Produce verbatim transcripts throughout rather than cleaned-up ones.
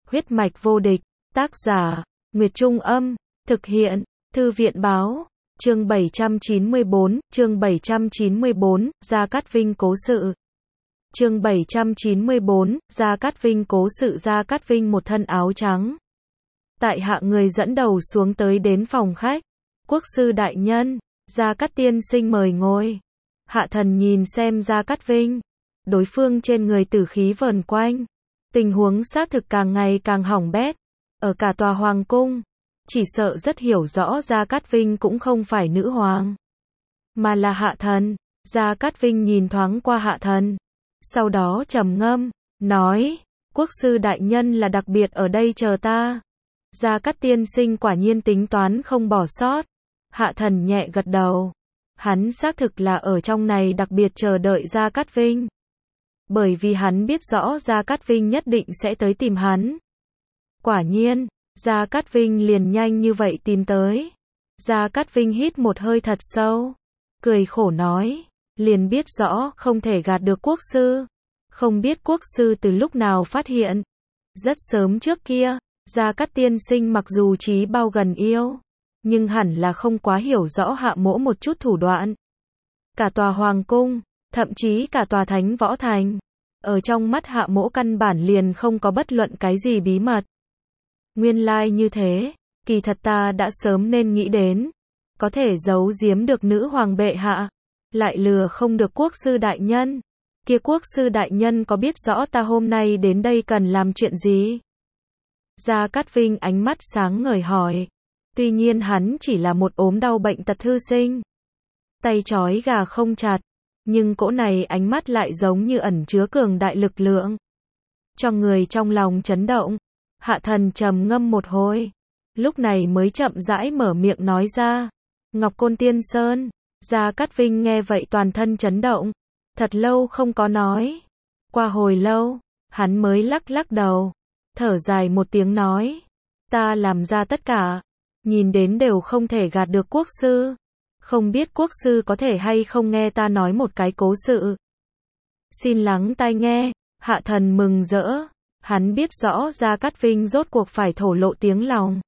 Huyết mạch vô địch, tác giả, Nguyệt Trung Âm, thực hiện, Thư viện Báo, chương bảy trăm chín mươi bốn, chương bảy trăm chín mươi bốn, Gia Cát Vinh cố sự. Chương bảy trăm chín mươi bốn, Gia Cát Vinh cố sự. Gia Cát Vinh một thân áo trắng. Tại hạ người dẫn đầu xuống tới đến phòng khách. Quốc sư đại nhân, Gia Cát tiên sinh mời ngồi. Hạ thần nhìn xem Gia Cát Vinh. Đối phương trên người tử khí vờn quanh. Tình huống xác thực càng ngày càng hỏng bét. Ở cả tòa hoàng cung, chỉ sợ rất hiểu rõ Gia Cát Vinh cũng không phải nữ hoàng, mà là hạ thần. Gia Cát Vinh nhìn thoáng qua hạ thần, sau đó trầm ngâm, nói, quốc sư đại nhân là đặc biệt ở đây chờ ta. Gia Cát tiên sinh quả nhiên tính toán không bỏ sót. Hạ thần nhẹ gật đầu. Hắn xác thực là ở trong này đặc biệt chờ đợi Gia Cát Vinh. Bởi vì hắn biết rõ Gia Cát Vinh nhất định sẽ tới tìm hắn. Quả nhiên, Gia Cát Vinh liền nhanh như vậy tìm tới. Gia Cát Vinh hít một hơi thật sâu, cười khổ nói, liền biết rõ không thể gạt được quốc sư. Không biết quốc sư từ lúc nào phát hiện. Rất sớm trước kia, Gia Cát tiên sinh mặc dù trí bao gần yêu, nhưng hẳn là không quá hiểu rõ hạ mỗ một chút thủ đoạn. Cả tòa hoàng cung, thậm chí cả tòa thánh võ thành, ở trong mắt hạ mỗ căn bản liền không có bất luận cái gì bí mật. Nguyên lai like như thế, kỳ thật ta đã sớm nên nghĩ đến, có thể giấu giếm được nữ hoàng bệ hạ, lại lừa không được quốc sư đại nhân. Kia quốc sư đại nhân có biết rõ ta hôm nay đến đây cần làm chuyện gì? Gia Cát Vinh ánh mắt sáng ngời hỏi. Tuy nhiên hắn chỉ là một ốm đau bệnh tật thư sinh, tay trói gà không chặt, nhưng cỗ này ánh mắt lại giống như ẩn chứa cường đại lực lượng, cho người trong lòng chấn động. Hạ thần trầm ngâm một hồi, lúc này mới chậm rãi mở miệng nói ra, Ngọc Côn Tiên Sơn. Gia Cát Vinh nghe vậy toàn thân chấn động, thật lâu không có nói. Qua hồi lâu, hắn mới lắc lắc đầu, thở dài một tiếng nói, ta làm ra tất cả, nhìn đến đều không thể gạt được quốc sư. Không biết quốc sư có thể hay không nghe ta nói một cái cố sự. Xin lắng tai nghe. Hạ thần mừng rỡ. Hắn biết rõ Gia Cát Vinh rốt cuộc phải thổ lộ tiếng lòng.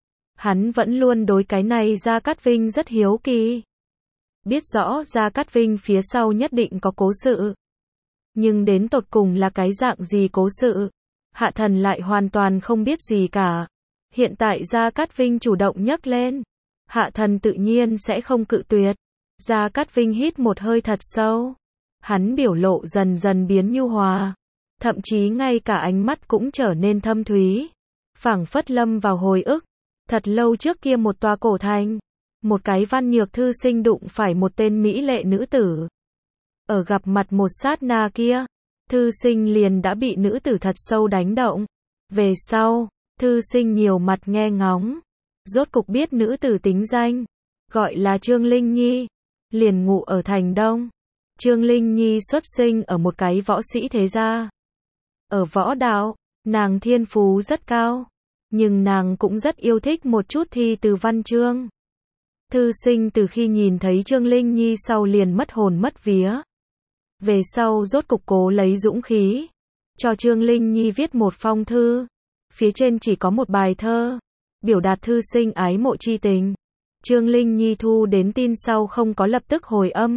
Hắn vẫn luôn đối cái này Gia Cát Vinh rất hiếu kỳ. Biết rõ Gia Cát Vinh phía sau nhất định có cố sự. Nhưng đến tột cùng là cái dạng gì cố sự, hạ thần lại hoàn toàn không biết gì cả. Hiện tại Gia Cát Vinh chủ động nhắc lên, hạ thần tự nhiên sẽ không cự tuyệt. Gia Cát Vinh hít một hơi thật sâu. Hắn biểu lộ dần dần biến nhu hòa. Thậm chí ngay cả ánh mắt cũng trở nên thâm thúy. Phảng phất lâm vào hồi ức. Thật lâu trước kia một tòa cổ thành. Một cái văn nhược thư sinh đụng phải một tên mỹ lệ nữ tử. Ở gặp mặt một sát na kia, thư sinh liền đã bị nữ tử thật sâu đánh động. Về sau, thư sinh nhiều mặt nghe ngóng. Rốt cục biết nữ tử tính danh, gọi là Trương Linh Nhi, liền ngụ ở thành Đông. Trương Linh Nhi xuất sinh ở một cái võ sĩ thế gia. Ở võ đạo, nàng thiên phú rất cao, nhưng nàng cũng rất yêu thích một chút thi từ văn chương. Thư sinh từ khi nhìn thấy Trương Linh Nhi sau liền mất hồn mất vía. Về sau rốt cục cố lấy dũng khí, cho Trương Linh Nhi viết một phong thư. Phía trên chỉ có một bài thơ, biểu đạt thư sinh ái mộ chi tình. Trương Linh Nhi thu đến tin sau không có lập tức hồi âm.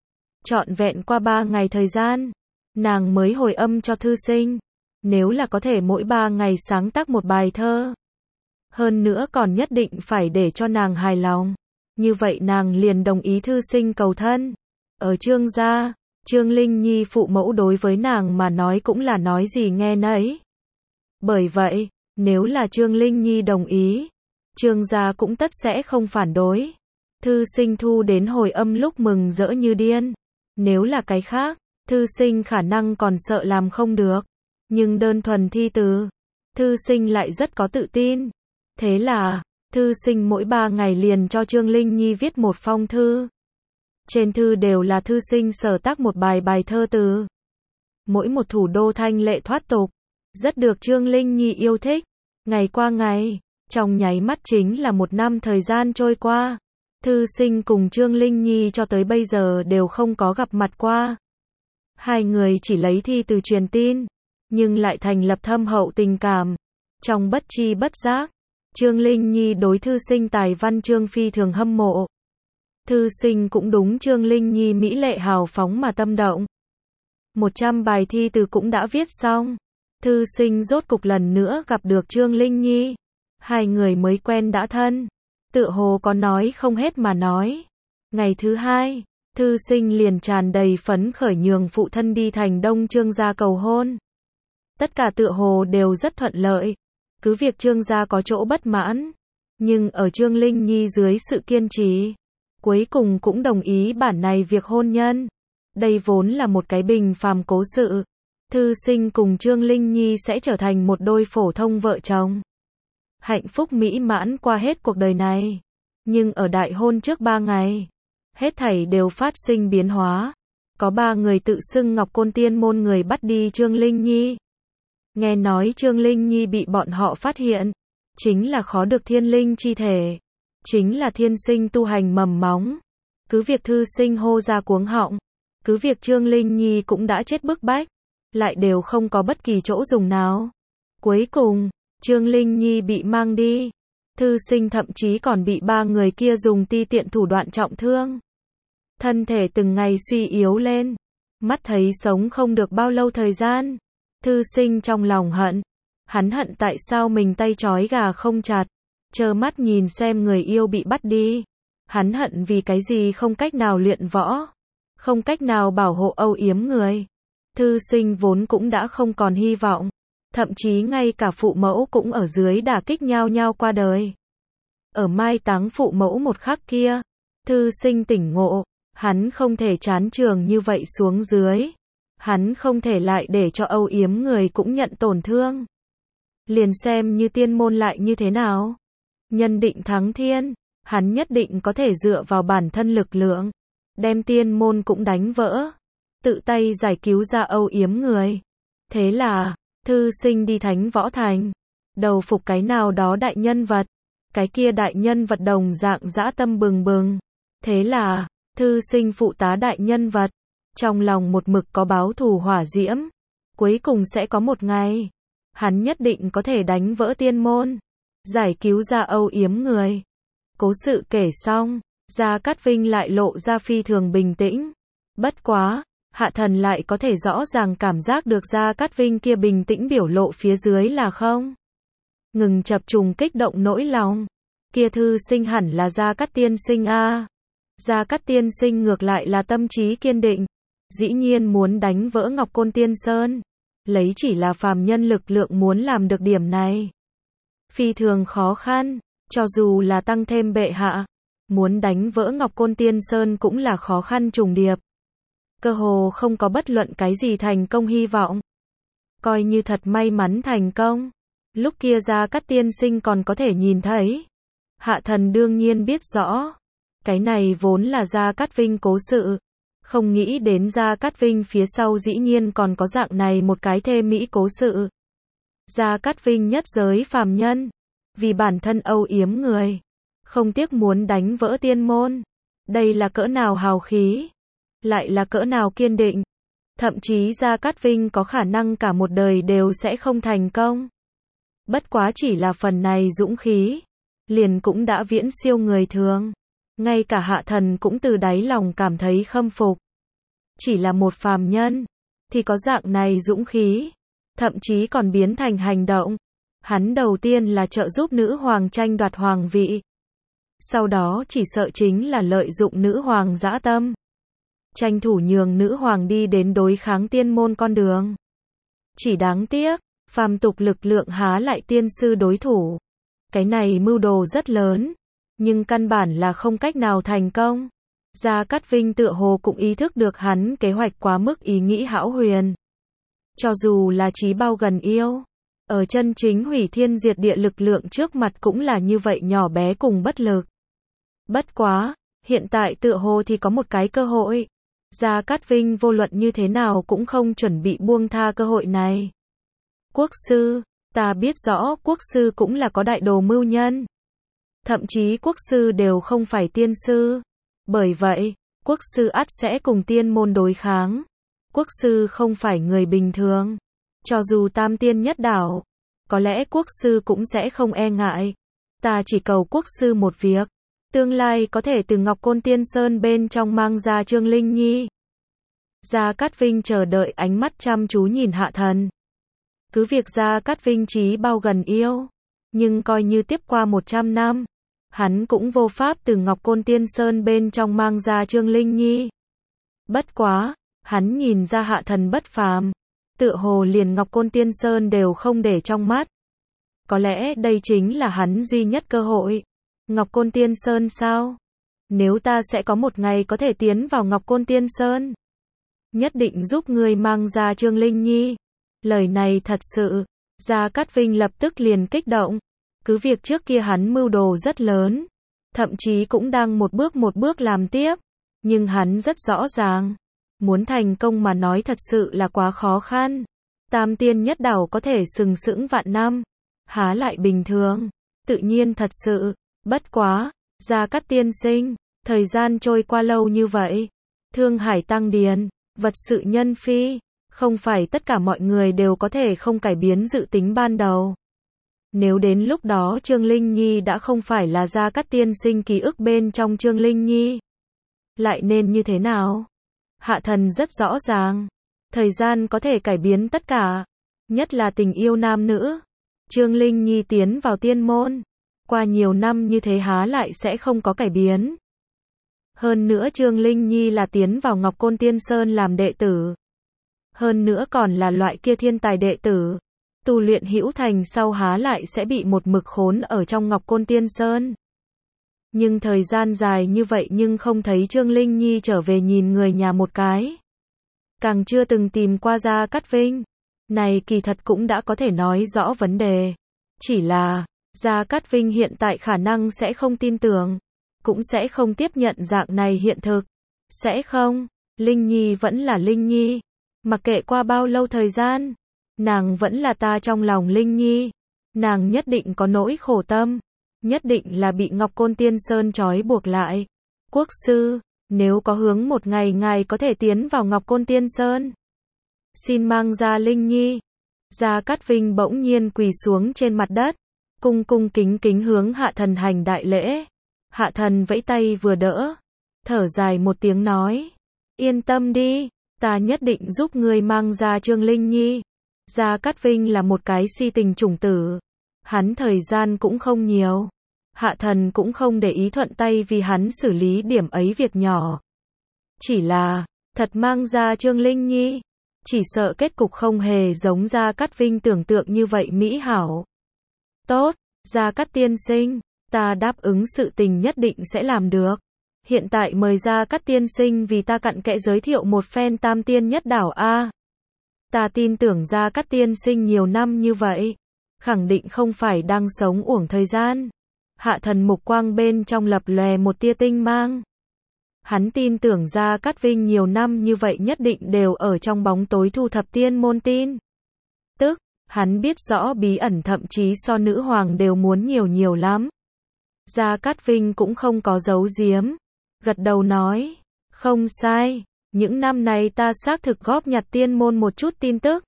Trọn vẹn qua ba ngày thời gian, nàng mới hồi âm cho thư sinh. Nếu là có thể mỗi ba ngày sáng tác một bài thơ, hơn nữa còn nhất định phải để cho nàng hài lòng, như vậy nàng liền đồng ý thư sinh cầu thân. Ở Trương gia, Trương Linh Nhi phụ mẫu đối với nàng mà nói cũng là nói gì nghe nấy. Bởi vậy, nếu là Trương Linh Nhi đồng ý, Trương gia cũng tất sẽ không phản đối. Thư sinh thu đến hồi âm lúc mừng rỡ như điên. Nếu là cái khác, thư sinh khả năng còn sợ làm không được. Nhưng đơn thuần thi từ, thư sinh lại rất có tự tin. Thế là, thư sinh mỗi ba ngày liền cho Trương Linh Nhi viết một phong thư. Trên thư đều là thư sinh sở tác một bài bài thơ từ. Mỗi một thủ đô thanh lệ thoát tục, rất được Trương Linh Nhi yêu thích. Ngày qua ngày, trong nháy mắt chính là một năm thời gian trôi qua. Thư sinh cùng Trương Linh Nhi cho tới bây giờ đều không có gặp mặt qua. Hai người chỉ lấy thi từ truyền tin, nhưng lại thành lập thâm hậu tình cảm. Trong bất chi bất giác, Trương Linh Nhi đối thư sinh tài văn chương phi thường hâm mộ. Thư sinh cũng đúng Trương Linh Nhi mỹ lệ hào phóng mà tâm động. một trăm bài thi từ cũng đã viết xong. Thư sinh rốt cục lần nữa gặp được Trương Linh Nhi. Hai người mới quen đã thân. Tựa hồ có nói không hết mà nói. Ngày thứ hai, thư sinh liền tràn đầy phấn khởi nhường phụ thân đi thành Đông Trương gia cầu hôn. Tất cả tựa hồ đều rất thuận lợi. Cứ việc Trương gia có chỗ bất mãn, nhưng ở Trương Linh Nhi dưới sự kiên trì, cuối cùng cũng đồng ý bản này việc hôn nhân. Đây vốn là một cái bình phàm cố sự. Thư sinh cùng Trương Linh Nhi sẽ trở thành một đôi phổ thông vợ chồng. Hạnh phúc mỹ mãn qua hết cuộc đời này. Nhưng ở đại hôn trước ba ngày, hết thảy đều phát sinh biến hóa. Có ba người tự xưng Ngọc Côn Tiên môn người bắt đi Trương Linh Nhi. Nghe nói Trương Linh Nhi bị bọn họ phát hiện, chính là khó được thiên linh chi thể, chính là thiên sinh tu hành mầm móng. Cứ việc thư sinh hô ra cuống họng, cứ việc Trương Linh Nhi cũng đã chết bức bách, lại đều không có bất kỳ chỗ dùng nào. Cuối cùng, Trương Linh Nhi bị mang đi. Thư sinh thậm chí còn bị ba người kia dùng ti tiện thủ đoạn trọng thương. Thân thể từng ngày suy yếu lên, mắt thấy sống không được bao lâu thời gian. Thư sinh trong lòng hận. Hắn hận tại sao mình tay trói gà không chặt, trơ mắt nhìn xem người yêu bị bắt đi. Hắn hận vì cái gì không cách nào luyện võ, không cách nào bảo hộ âu yếm người. Thư sinh vốn cũng đã không còn hy vọng, thậm chí ngay cả phụ mẫu cũng ở dưới đả kích nhao nhao qua đời. Ở mai táng phụ mẫu một khắc kia, thư sinh tỉnh ngộ, hắn không thể chán trường như vậy xuống dưới. Hắn không thể lại để cho âu yếm người cũng nhận tổn thương. Liền xem như tiên môn lại như thế nào. Nhân định thắng thiên, hắn nhất định có thể dựa vào bản thân lực lượng, đem tiên môn cũng đánh vỡ, tự tay giải cứu ra âu yếm người. Thế là, thư sinh đi Thánh Võ Thành, đầu phục cái nào đó đại nhân vật. Cái kia đại nhân vật đồng dạng dã tâm bừng bừng. Thế là, thư sinh phụ tá đại nhân vật, trong lòng một mực có báo thù hỏa diễm. Cuối cùng sẽ có một ngày, hắn nhất định có thể đánh vỡ tiên môn, giải cứu ra âu yếm người. Cố sự kể xong, Gia Cát Vinh lại lộ ra phi thường bình tĩnh. Bất quá, Hạ Thần lại có thể rõ ràng cảm giác được Gia Cát Vinh kia bình tĩnh biểu lộ phía dưới là không ngừng chập trùng kích động nỗi lòng. Kia thư sinh hẳn là Gia Cát tiên sinh a. À. Gia Cát tiên sinh ngược lại là tâm trí kiên định, dĩ nhiên muốn đánh vỡ Ngọc Côn Tiên Sơn. Lấy chỉ là phàm nhân lực lượng muốn làm được điểm này, phi thường khó khăn. Cho dù là tăng thêm bệ hạ, muốn đánh vỡ Ngọc Côn Tiên Sơn cũng là khó khăn trùng điệp. Cơ hồ không có bất luận cái gì thành công hy vọng. Coi như thật may mắn thành công, lúc kia Gia Cát tiên sinh còn có thể nhìn thấy. Hạ Thần đương nhiên biết rõ, cái này vốn là Gia Cát Vinh cố sự. Không nghĩ đến Gia Cát Vinh phía sau dĩ nhiên còn có dạng này một cái thê mỹ cố sự. Gia Cát Vinh nhất giới phàm nhân, vì bản thân âu yếm người, không tiếc muốn đánh vỡ tiên môn. Đây là cỡ nào hào khí, lại là cỡ nào kiên định. Thậm chí Gia Cát Vinh có khả năng cả một đời đều sẽ không thành công. Bất quá chỉ là phần này dũng khí, liền cũng đã viễn siêu người thường. Ngay cả Hạ Thần cũng từ đáy lòng cảm thấy khâm phục. Chỉ là một phàm nhân, thì có dạng này dũng khí, thậm chí còn biến thành hành động. Hắn đầu tiên là trợ giúp nữ hoàng tranh đoạt hoàng vị. Sau đó chỉ sợ chính là lợi dụng nữ hoàng dã tâm, tranh thủ nhường nữ hoàng đi đến đối kháng tiên môn con đường. Chỉ đáng tiếc, phàm tục lực lượng há lại tiên sư đối thủ. Cái này mưu đồ rất lớn, nhưng căn bản là không cách nào thành công. Gia Cát Vinh tựa hồ cũng ý thức được hắn kế hoạch quá mức ý nghĩ hão huyền. Cho dù là trí bao gần yêu, ở chân chính hủy thiên diệt địa lực lượng trước mặt cũng là như vậy nhỏ bé cùng bất lực. Bất quá, hiện tại tựa hồ thì có một cái cơ hội. Gia Cát Vinh vô luận như thế nào cũng không chuẩn bị buông tha cơ hội này. Quốc sư, ta biết rõ quốc sư cũng là có đại đồ mưu nhân. Thậm chí quốc sư đều không phải tiên sư. Bởi vậy, quốc sư ắt sẽ cùng tiên môn đối kháng. Quốc sư không phải người bình thường. Cho dù tam tiên nhất đảo, có lẽ quốc sư cũng sẽ không e ngại. Ta chỉ cầu quốc sư một việc, tương lai có thể từ Ngọc Côn Tiên Sơn bên trong mang ra Trương Linh Nhi. Gia Cát Vinh chờ đợi, ánh mắt chăm chú nhìn Hạ Thần. Cứ việc Gia Cát Vinh chí bao gần yêu, nhưng coi như tiếp qua một trăm năm, hắn cũng vô pháp từ Ngọc Côn Tiên Sơn bên trong mang ra Trương Linh Nhi. Bất quá, hắn nhìn ra Hạ Thần bất phàm, tựa hồ liền Ngọc Côn Tiên Sơn đều không để trong mắt. Có lẽ đây chính là hắn duy nhất cơ hội. Ngọc Côn Tiên Sơn sao? Nếu ta sẽ có một ngày có thể tiến vào Ngọc Côn Tiên Sơn, nhất định giúp ngươi mang ra Trương Linh Nhi. Lời này thật sự, Gia Cát Vinh lập tức liền kích động. Cứ việc trước kia hắn mưu đồ rất lớn, thậm chí cũng đang một bước một bước làm tiếp, nhưng hắn rất rõ ràng, muốn thành công mà nói thật sự là quá khó khăn. Tam tiên nhất đảo có thể sừng sững vạn năm, há lại bình thường, tự nhiên thật sự. Bất quá, Gia Cát tiên sinh, thời gian trôi qua lâu như vậy, Thương Hải tăng điền, vật sự nhân phi, không phải tất cả mọi người đều có thể không cải biến dự tính ban đầu. Nếu đến lúc đó Trương Linh Nhi đã không phải là Gia Cát tiên sinh ký ức bên trong Trương Linh Nhi, lại nên như thế nào? Hạ Thần rất rõ ràng, thời gian có thể cải biến tất cả, nhất là tình yêu nam nữ. Trương Linh Nhi tiến vào tiên môn, qua nhiều năm như thế há lại sẽ không có cải biến. Hơn nữa Trương Linh Nhi là tiến vào Ngọc Côn Tiên Sơn làm đệ tử. Hơn nữa còn là loại kia thiên tài đệ tử. Tu luyện hữu thành sau há lại sẽ bị một mực khốn ở trong Ngọc Côn Tiên Sơn. Nhưng thời gian dài như vậy nhưng không thấy Trương Linh Nhi trở về nhìn người nhà một cái. Càng chưa từng tìm qua Gia Cát Vinh. Này kỳ thật cũng đã có thể nói rõ vấn đề. Chỉ là, Gia Cát Vinh hiện tại khả năng sẽ không tin tưởng, cũng sẽ không tiếp nhận dạng này hiện thực. Sẽ không, Linh Nhi vẫn là Linh Nhi. Mặc kệ qua bao lâu thời gian, nàng vẫn là ta trong lòng Linh Nhi. Nàng nhất định có nỗi khổ tâm, nhất định là bị Ngọc Côn Tiên Sơn trói buộc lại. Quốc sư, nếu có hướng một ngày ngài có thể tiến vào Ngọc Côn Tiên Sơn, xin mang ra Linh Nhi. Gia Cát Vinh bỗng nhiên quỳ xuống trên mặt đất, cung cung kính kính hướng Hạ Thần hành đại lễ. Hạ Thần vẫy tay vừa đỡ, thở dài một tiếng nói, yên tâm đi, ta nhất định giúp ngươi mang ra Trương Linh Nhi. Gia Cát Vinh là một cái si tình chủng tử, hắn thời gian cũng không nhiều. Hạ Thần cũng không để ý, thuận tay vì hắn xử lý điểm ấy việc nhỏ. Chỉ là, thật mang ra Trương Linh Nhi, chỉ sợ kết cục không hề giống Gia Cát Vinh tưởng tượng như vậy mỹ hảo. Tốt, Gia Cát tiên sinh, ta đáp ứng sự tình nhất định sẽ làm được. Hiện tại mời Gia Cát tiên sinh vì ta cặn kẽ giới thiệu một phen tam tiên nhất đảo a. Ta tin tưởng Gia Cát tiên sinh nhiều năm như vậy, khẳng định không phải đang sống uổng thời gian. Hạ Thần mục quang bên trong lập lòe một tia tinh mang. Hắn tin tưởng Gia Cát Vinh nhiều năm như vậy nhất định đều ở trong bóng tối thu thập tiên môn tin. Tức, hắn biết rõ bí ẩn thậm chí so nữ hoàng đều muốn nhiều nhiều lắm. Gia Cát Vinh cũng không có giấu giếm, gật đầu nói, không sai, những năm này ta xác thực góp nhặt tiên môn một chút tin tức.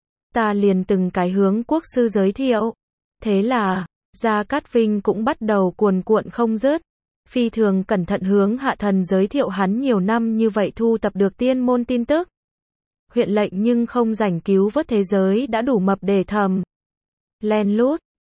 Ta liền từng cái hướng quốc sư giới thiệu. Thế là, Gia Cát Vinh cũng bắt đầu cuồn cuộn không dứt, phi thường cẩn thận hướng Hạ Thần giới thiệu hắn nhiều năm như vậy thu tập được tiên môn tin tức. Huyện lệnh nhưng không rảnh cứu vớt thế giới đã đủ mập để thầm. Len lút,